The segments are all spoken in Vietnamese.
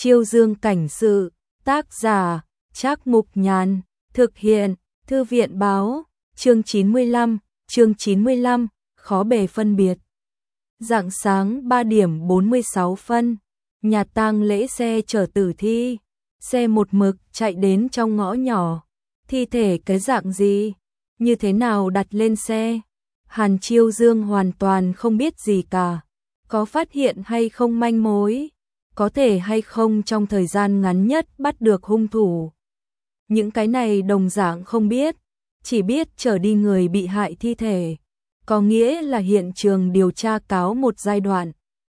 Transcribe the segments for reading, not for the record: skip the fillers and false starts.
Chiêu Dương cảnh sự, tác giả, Trác Mục Nhàn, thực hiện, Thư viện báo, chương 95, khó bề phân biệt. Rạng sáng 3 điểm 46 phân, nhà tang lễ xe chở tử thi, xe một mực chạy đến trong ngõ nhỏ, thi thể cái dạng gì, như thế nào đặt lên xe. Hàn Chiêu Dương hoàn toàn không biết gì cả, có phát hiện hay không manh mối, có thể hay không trong thời gian ngắn nhất bắt được hung thủ. Những cái này đồng dạng không biết, chỉ biết chở đi người bị hại thi thể, có nghĩa là hiện trường điều tra cáo một giai đoạn,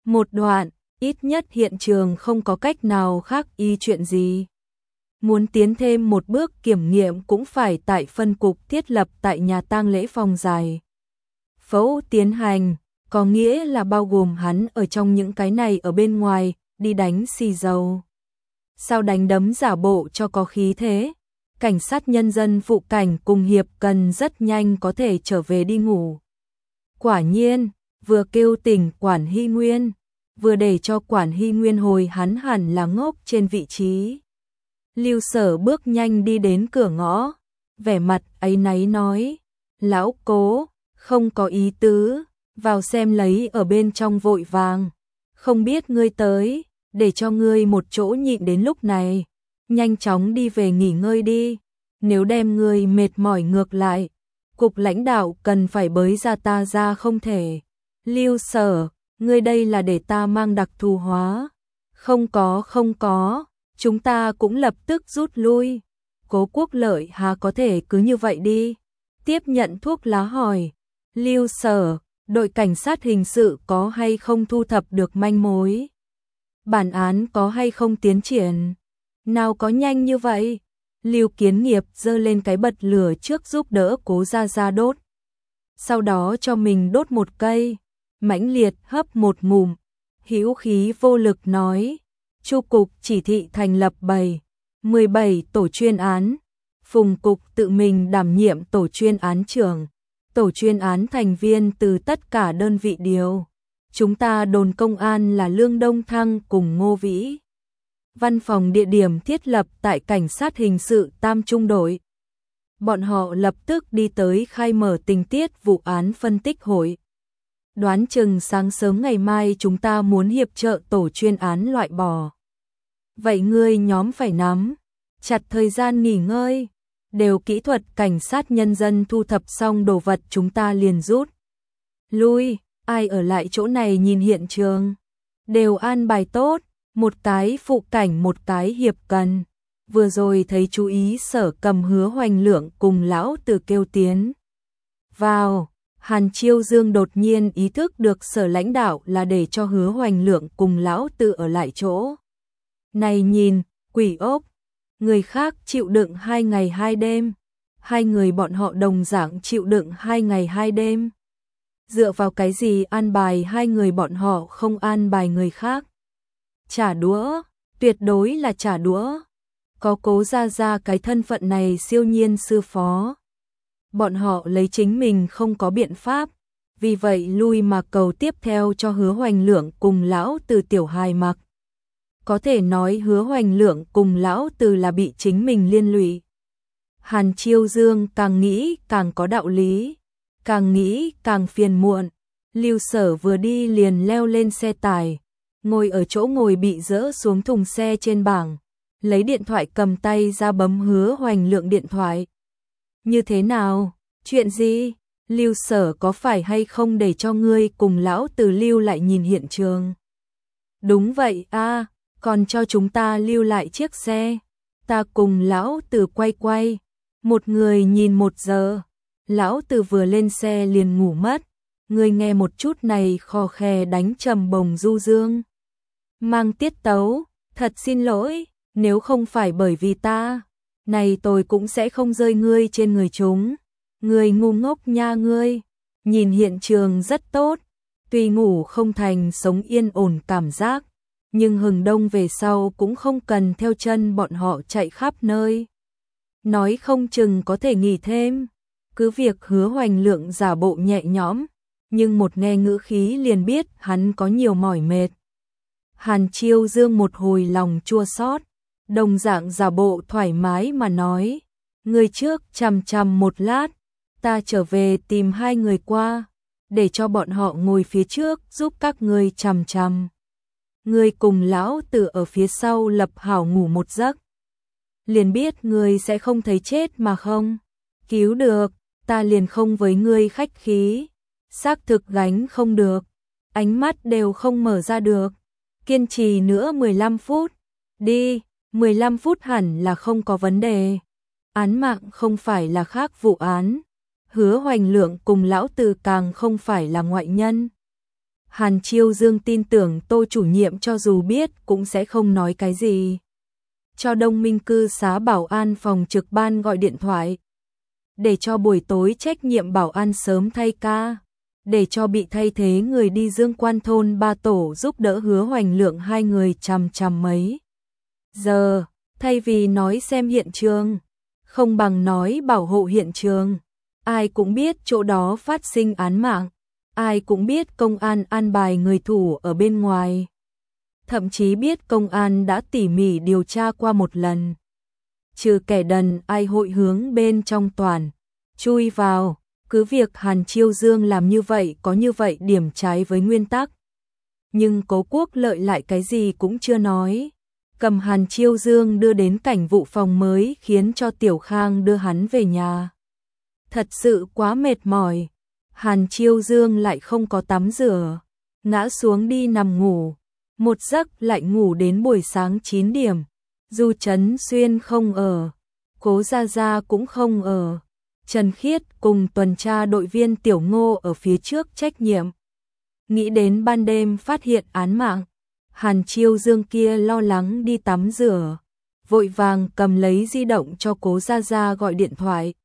ít nhất hiện trường không có cách nào khác y chuyện gì. Muốn tiến thêm một bước kiểm nghiệm cũng phải tại phân cục thiết lập tại nhà tang lễ phòng dài. Phẫu tiến hành, có nghĩa là bao gồm hắn ở trong những cái này ở bên ngoài, đi đánh xì dầu. Sao đánh đấm giả bộ cho có khí thế? Cảnh sát nhân dân phụ cảnh cùng Hiệp Cần rất nhanh có thể trở về đi ngủ. Quả nhiên, vừa kêu tỉnh Quản Hy Nguyên, vừa để cho Quản Hy Nguyên hồi hắn hẳn là ngốc trên vị trí. Lưu Sở bước nhanh đi đến cửa ngõ, vẻ mặt áy náy nói, lão Cố, không có ý tứ, vào xem lấy ở bên trong vội vàng, không biết ngươi tới, để cho ngươi một chỗ nhịn đến lúc này, nhanh chóng đi về nghỉ ngơi đi, nếu đem ngươi mệt mỏi ngược lại, cục lãnh đạo cần phải bới ra ta ra không thể. Lưu Sở, ngươi đây là để ta mang đặc thù hóa. Không có, chúng ta cũng lập tức rút lui. Cố Quốc Lợi há có thể cứ như vậy đi. Tiếp nhận thuốc lá hỏi, Lưu Sở, đội cảnh sát hình sự có hay không thu thập được manh mối? Bản án có hay không tiến triển? Nào có nhanh như vậy? Lưu Kiến Nghiệp giơ lên cái bật lửa trước giúp đỡ Cố Gia Gia đốt. Sau đó cho mình đốt một cây, mãnh liệt hấp một ngụm, hữu khí vô lực nói, Chu cục chỉ thị thành lập 17 tổ chuyên án, Phùng cục tự mình đảm nhiệm tổ chuyên án trưởng, tổ chuyên án thành viên từ tất cả đơn vị điều. Chúng ta đồn công an là Lương Đông Thăng cùng Ngô Vĩ. Văn phòng địa điểm thiết lập tại cảnh sát hình sự Tam Trung đội. Bọn họ lập tức đi tới khai mở tình tiết vụ án phân tích hội. Đoán chừng sáng sớm ngày mai chúng ta muốn hiệp trợ tổ chuyên án loại bỏ. Vậy ngươi nhóm phải nắm chặt thời gian nghỉ ngơi, đều kỹ thuật cảnh sát nhân dân thu thập xong đồ vật chúng ta liền rút lui, ai ở lại chỗ này nhìn hiện trường, đều an bài tốt, một cái phụ cảnh một cái Hiệp Cần. Vừa rồi thấy chú ý Sở Cầm Hứa Hoành Lượng cùng lão Từ kêu tiến vào, Hàn Chiêu Dương đột nhiên ý thức được Sở lãnh đạo là để cho Hứa Hoành Lượng cùng lão Từ ở lại chỗ. Này nhìn, quỷ ốc, người khác chịu đựng 2 ngày 2 đêm, hai người bọn họ đồng dạng chịu đựng 2 ngày 2 đêm. Dựa vào cái gì an bài hai người bọn họ không an bài người khác? Trả đũa, tuyệt đối là trả đũa. Có Cố Gia Gia cái thân phận này siêu nhiên sư phó. Bọn họ lấy chính mình không có biện pháp, vì vậy lui mà cầu tiếp theo cho Hứa Hoành Lượng cùng lão Từ tiểu hài mặc. Có thể nói Hứa Hoành Lượng cùng lão Từ là bị chính mình liên lụy. Hàn Chiêu Dương càng nghĩ càng có đạo lý, càng nghĩ càng phiền muộn. Lưu Sở vừa đi liền leo lên xe tải, ngồi ở chỗ ngồi bị dỡ xuống thùng xe trên bảng, lấy điện thoại cầm tay ra bấm Hứa Hoành Lượng điện thoại. Như thế nào? Chuyện gì? Lưu Sở có phải hay không để cho ngươi cùng lão Từ lưu lại nhìn hiện trường? Đúng vậy a, còn cho chúng ta lưu lại chiếc xe. Ta cùng lão Từ quay, một người nhìn 1 giờ. Lão Từ vừa lên xe liền ngủ mất. Ngươi nghe một chút này khò khè đánh trầm bồng du dương. Mang tiết tấu, thật xin lỗi, nếu không phải bởi vì ta, này tôi cũng sẽ không rơi ngươi trên người chúng. Ngươi ngu ngốc nha ngươi, nhìn hiện trường rất tốt, tuy ngủ không thành sống yên ổn cảm giác, nhưng hừng đông về sau cũng không cần theo chân bọn họ chạy khắp nơi. Nói không chừng có thể nghỉ thêm, cứ việc Hứa Hoành Lượng giả bộ nhẹ nhõm, nhưng một nghe ngữ khí liền biết hắn có nhiều mỏi mệt. Hàn Chiêu Dương một hồi lòng chua xót, đồng dạng giả bộ thoải mái mà nói, người trước chằm chằm một lát, ta trở về tìm hai người qua, để cho bọn họ ngồi phía trước giúp các ngươi chằm chằm. Ngươi cùng lão tử ở phía sau lập hảo ngủ một giấc. Liền biết ngươi sẽ không thấy chết mà không cứu được, ta liền không với ngươi khách khí. Xác thực gánh không được, ánh mắt đều không mở ra được. Kiên trì nữa 15 phút. Đi, 15 phút hẳn là không có vấn đề. Án mạng không phải là khác vụ án. Hứa Hoành Lượng cùng lão tử càng không phải là ngoại nhân. Hàn Chiêu Dương tin tưởng Tô chủ nhiệm cho dù biết cũng sẽ không nói cái gì. Cho Đông Minh cư xá bảo an phòng trực ban gọi điện thoại. Để cho buổi tối trách nhiệm bảo an sớm thay ca. Để cho bị thay thế người đi Dương Quan thôn ba tổ giúp đỡ Hứa Hoành Lượng hai người chằm chằm mấy giờ. Thay vì nói xem hiện trường, không bằng nói bảo hộ hiện trường. Ai cũng biết chỗ đó phát sinh án mạng. Ai cũng biết công an an bài người thủ ở bên ngoài. Thậm chí biết công an đã tỉ mỉ điều tra qua một lần. Trừ kẻ đần ai hội hướng bên trong toàn chui vào. Cứ việc Hàn Chiêu Dương làm như vậy có như vậy điểm trái với nguyên tắc. Nhưng Cố Quốc Lợi lại cái gì cũng chưa nói. Cầm Hàn Chiêu Dương đưa đến cảnh vụ phòng mới khiến cho Tiểu Khang đưa hắn về nhà. Thật sự quá mệt mỏi. Hàn Chiêu Dương lại không có tắm rửa. Ngã xuống đi nằm ngủ. Một giấc lại ngủ đến buổi sáng 9 điểm. Du Trấn Xuyên không ở. Cố Gia Gia cũng không ở. Trần Khiết cùng tuần tra đội viên Tiểu Ngô ở phía trước trách nhiệm. Nghĩ đến ban đêm phát hiện án mạng. Hàn Chiêu Dương kia lo lắng đi tắm rửa. Vội vàng cầm lấy di động cho Cố Gia Gia gọi điện thoại.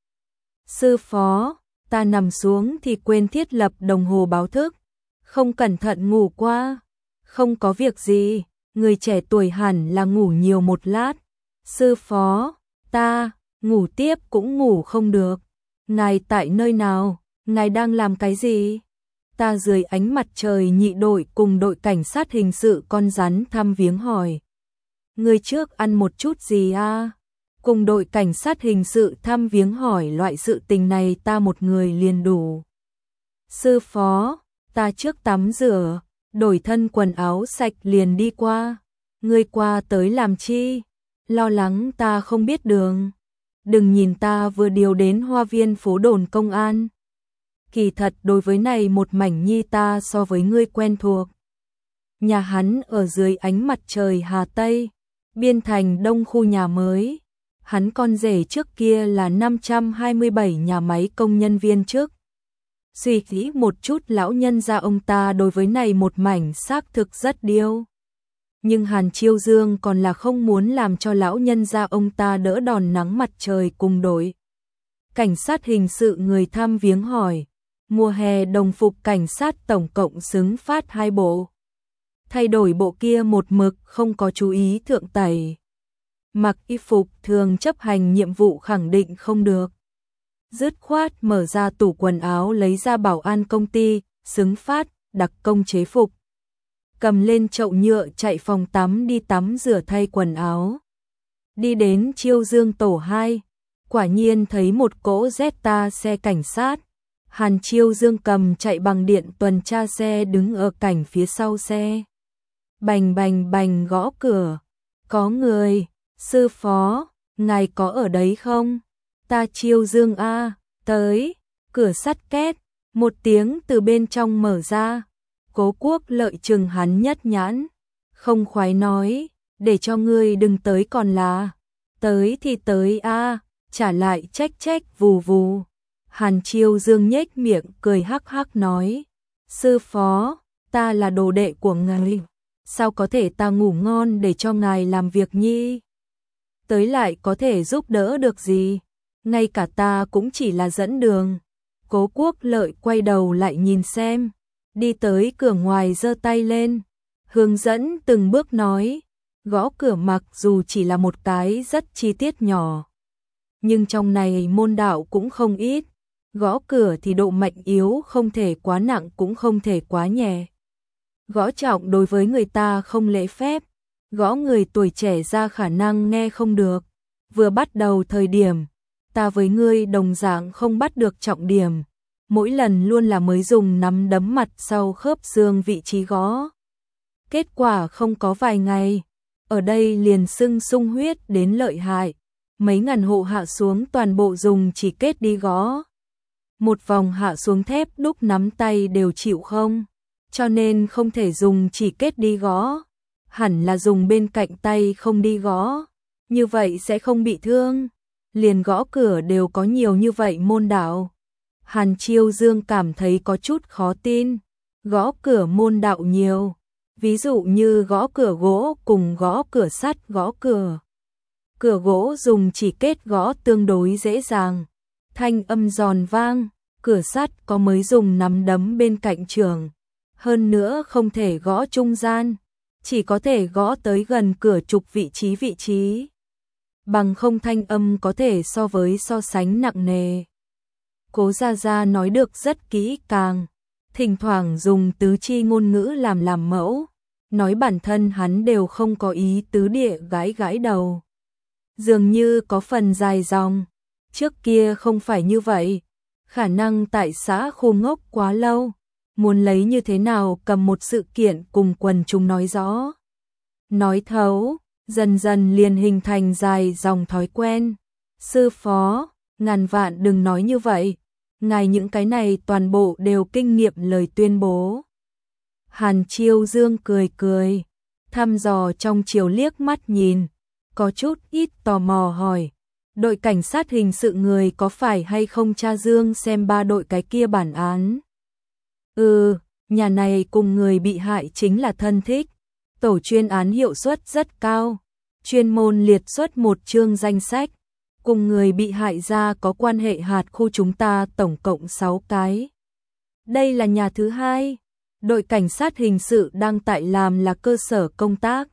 Sư phó, ta nằm xuống thì quên thiết lập đồng hồ báo thức. Không cẩn thận ngủ qua. Không có việc gì, người trẻ tuổi hẳn là ngủ nhiều một lát. Sư phó, ta, ngủ tiếp cũng ngủ không được. Ngài tại nơi nào, ngài đang làm cái gì? Ta dưới ánh mặt trời nhị đội cùng đội cảnh sát hình sự con rắn thăm viếng hỏi. Người trước ăn một chút gì à? Cùng đội cảnh sát hình sự thăm viếng hỏi loại sự tình này ta một người liền đủ. Sư phó, ta trước tắm rửa, đổi thân quần áo sạch liền đi qua. Ngươi qua tới làm chi? Lo lắng ta không biết đường. Đừng nhìn ta vừa điều đến hoa viên phố đồn công an. Kỳ thật đối với này một mảnh nhi ta so với ngươi quen thuộc. Nhà hắn ở dưới ánh mặt trời Hà Tây, biên thành đông khu nhà mới. Hắn con rể trước kia là 527 nhà máy công nhân viên trước. Suy nghĩ một chút lão nhân gia ông ta đối với này một mảnh xác thực rất điêu. Nhưng Hàn Chiêu Dương còn là không muốn làm cho lão nhân gia ông ta đỡ đòn nắng mặt trời cùng đội. Cảnh sát hình sự người thăm viếng hỏi, mùa hè đồng phục cảnh sát tổng cộng xứng phát 2 bộ. Thay đổi bộ kia một mực không có chú ý thượng tẩy. Mặc y phục thường chấp hành nhiệm vụ khẳng định không được. Dứt khoát mở ra tủ quần áo lấy ra bảo an công ty, xứng phát, đặc công chế phục. Cầm lên chậu nhựa chạy phòng tắm đi tắm rửa thay quần áo. Đi đến Chiêu Dương tổ 2, quả nhiên thấy một cỗ Zeta xe cảnh sát. Hàn Chiêu Dương cầm chạy bằng điện tuần tra xe đứng ở cảnh phía sau xe. Bành bành bành gõ cửa. Có người, sư phó, ngài có ở đấy không? Ta Chiêu Dương a, tới. Cửa sắt két, một tiếng từ bên trong mở ra. Cố Quốc Lợi chừng hắn nhất nhãn, không khoái nói, để cho ngươi đừng tới còn là. Tới thì tới a, trả lại trách trách vù vù. Hàn Chiêu Dương nhếch miệng cười hắc hắc nói, sư phó, ta là đồ đệ của ngài, sao có thể ta ngủ ngon để cho ngài làm việc nhi? Tới lại có thể giúp đỡ được gì? Ngay cả ta cũng chỉ là dẫn đường. Cố Quốc Lợi quay đầu lại nhìn xem, đi tới cửa ngoài giơ tay lên, hướng dẫn từng bước nói, gõ cửa mặc dù chỉ là một cái rất chi tiết nhỏ. Nhưng trong này môn đạo cũng không ít, gõ cửa thì độ mạnh yếu không thể quá nặng cũng không thể quá nhẹ. Gõ trọng đối với người ta không lễ phép, gõ người tuổi trẻ ra khả năng nghe không được. Vừa bắt đầu thời điểm, ta với ngươi đồng dạng không bắt được trọng điểm, mỗi lần luôn là mới dùng nắm đấm mặt sau khớp xương vị trí gõ. Kết quả không có vài ngày, ở đây liền sưng sung huyết đến lợi hại, mấy ngàn hộ hạ xuống toàn bộ dùng chỉ kết đi gõ. Một vòng hạ xuống thép đúc nắm tay đều chịu không, cho nên không thể dùng chỉ kết đi gõ, hẳn là dùng bên cạnh tay không đi gõ, như vậy sẽ không bị thương. Liền gõ cửa đều có nhiều như vậy môn đạo. Hàn Chiêu Dương cảm thấy có chút khó tin, gõ cửa môn đạo nhiều, ví dụ như gõ cửa gỗ cùng gõ cửa sắt gõ cửa. Cửa gỗ dùng chỉ kết gõ tương đối dễ dàng, thanh âm giòn vang, cửa sắt có mới dùng nắm đấm bên cạnh trường, hơn nữa không thể gõ trung gian, chỉ có thể gõ tới gần cửa trục vị trí. Bằng không thanh âm có thể so sánh nặng nề. Cố Gia Gia nói được rất kỹ càng, thỉnh thoảng dùng tứ chi ngôn ngữ làm mẫu, nói bản thân hắn đều không có ý tứ địa gãi đầu. Dường như có phần dài dòng, trước kia không phải như vậy, khả năng tại xã khu ngốc quá lâu, muốn lấy như thế nào cầm một sự kiện cùng quần chúng nói rõ. Nói thấu, dần dần liền hình thành dài dòng thói quen. Sư phó, ngàn vạn đừng nói như vậy, ngài những cái này toàn bộ đều kinh nghiệm lời tuyên bố. Hàn Chiêu Dương cười, thăm dò trong chiều liếc mắt nhìn, có chút ít tò mò hỏi, đội cảnh sát hình sự người có phải hay không tra Dương xem ba đội cái kia bản án? Nhà này cùng người bị hại chính là thân thích, tổ chuyên án hiệu suất rất cao, chuyên môn liệt xuất một chương danh sách, cùng người bị hại ra có quan hệ hạt khu chúng ta tổng cộng 6 cái. Đây là nhà thứ hai, đội cảnh sát hình sự đang tại làm là cơ sở công tác.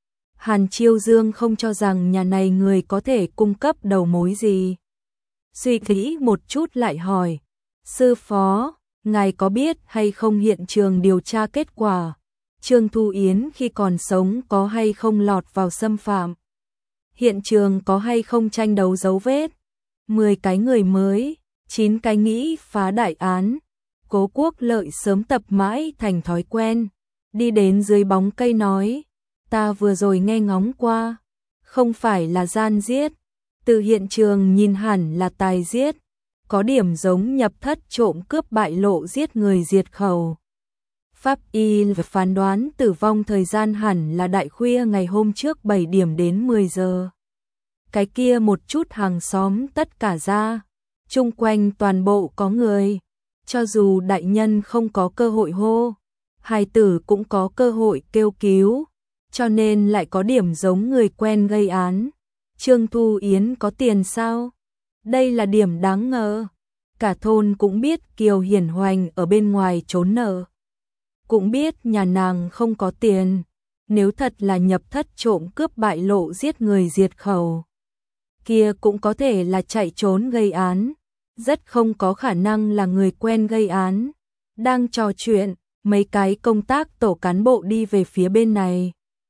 Hàn Chiêu Dương không cho rằng nhà này người có thể cung cấp đầu mối gì. Suy nghĩ một chút lại hỏi, sư phó, ngài có biết hay không hiện trường điều tra kết quả, Trương Thu Yến khi còn sống có hay không lọt vào xâm phạm? Hiện trường có hay không tranh đấu dấu vết? 10 cái người mới, 9 cái nghĩ phá đại án. Cố Quốc Lợi sớm tập mãi thành thói quen, đi đến dưới bóng cây nói, ta vừa rồi nghe ngóng qua, không phải là gian giết, từ hiện trường nhìn hẳn là tài giết, có điểm giống nhập thất trộm cướp bại lộ giết người diệt khẩu. Pháp y phán đoán tử vong thời gian hẳn là đại khuya ngày hôm trước 7 điểm đến 10 giờ. Cái kia một chút hàng xóm tất cả ra, chung quanh toàn bộ có người, cho dù đại nhân không có cơ hội hô, hài tử cũng có cơ hội kêu cứu, cho nên lại có điểm giống người quen gây án. Trương Thu Yến có tiền sao? Đây là điểm đáng ngờ. Cả thôn cũng biết Kiều Hiển Hoành ở bên ngoài trốn nợ, cũng biết nhà nàng không có tiền, nếu thật là nhập thất trộm cướp bại lộ giết người diệt khẩu, kia cũng có thể là chạy trốn gây án, rất không có khả năng là người quen gây án. Đang trò chuyện, mấy cái công tác tổ cán bộ đi về phía bên này.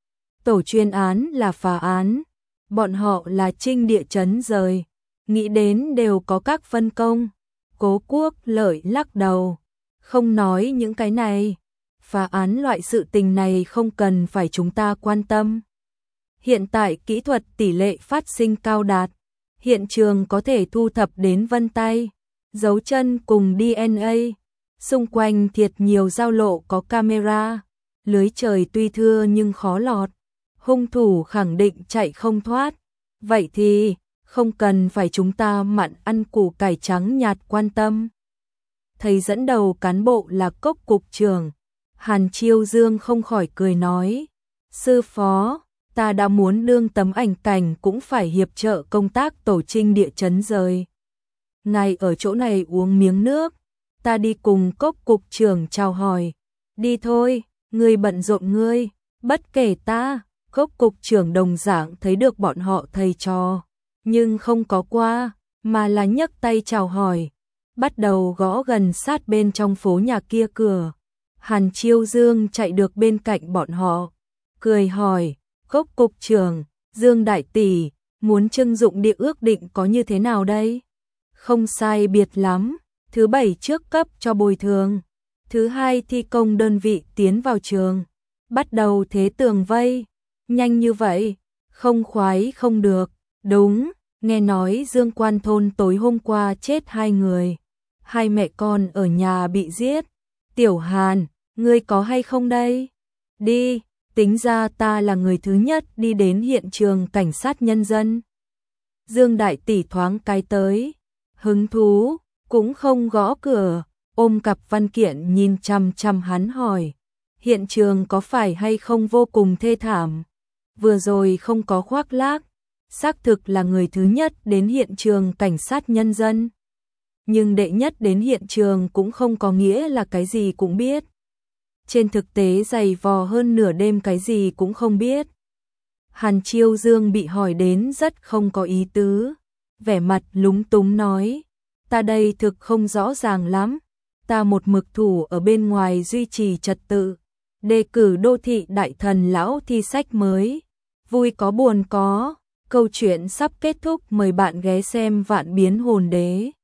Tổ chuyên án là phá án, bọn họ là trinh địa chấn rời, nghĩ đến đều có các phân công. Cố Quốc Lợi lắc đầu, không nói những cái này, phá án loại sự tình này không cần phải chúng ta quan tâm. Hiện tại kỹ thuật tỷ lệ phát sinh cao đạt, hiện trường có thể thu thập đến vân tay, dấu chân cùng DNA, xung quanh thiệt nhiều giao lộ có camera, lưới trời tuy thưa nhưng khó lọt, hung thủ khẳng định chạy không thoát, vậy thì không cần phải chúng ta mặn ăn củ cải trắng nhạt quan tâm. Thầy dẫn đầu cán bộ là Cốc cục trưởng, Hàn Chiêu Dương không khỏi cười nói, sư phó, ta đã muốn đương tấm ảnh cảnh cũng phải hiệp trợ công tác tổ trinh địa chấn rời. Ngài ở chỗ này uống miếng nước, ta đi cùng Cốc cục trưởng chào hỏi. Đi thôi, ngươi bận rộn ngươi, bất kể ta. Cốc cục trưởng đồng dạng thấy được bọn họ thầy trò, nhưng không có qua, mà là nhấc tay chào hỏi, bắt đầu gõ gần sát bên trong phố nhà kia cửa. Hàn Chiêu Dương chạy được bên cạnh bọn họ, cười hỏi, Cốc cục trưởng, Dương đại tỷ, muốn trưng dụng địa ước định có như thế nào đây? Không sai biệt lắm, thứ 7 trước cấp cho bồi thường, thứ 2 thi công đơn vị tiến vào trường, bắt đầu thế tường vây, nhanh như vậy, không khoái không được, đúng, nghe nói Dương Quan thôn tối hôm qua chết 2 người, 2 mẹ con ở nhà bị giết, Tiểu Hàn, ngươi có hay không đây? Đi, tính ra ta là người thứ nhất đi đến hiện trường cảnh sát nhân dân. Dương đại tỷ thoáng cái tới, hứng thú, cũng không gõ cửa, ôm cặp văn kiện nhìn chằm chằm hắn hỏi, hiện trường có phải hay không vô cùng thê thảm? Vừa rồi không có khoác lác, xác thực là người thứ nhất đến hiện trường cảnh sát nhân dân. Nhưng đệ nhất đến hiện trường cũng không có nghĩa là cái gì cũng biết. Trên thực tế dày vò hơn nửa đêm cái gì cũng không biết. Hàn Chiêu Dương bị hỏi đến rất không có ý tứ, vẻ mặt lúng túng nói, ta đây thực không rõ ràng lắm, ta một mực thủ ở bên ngoài duy trì trật tự, đề cử đô thị đại thần lão thi sách mới, vui có buồn có, câu chuyện sắp kết thúc, mời bạn ghé xem Vạn Biến Hồn Đế.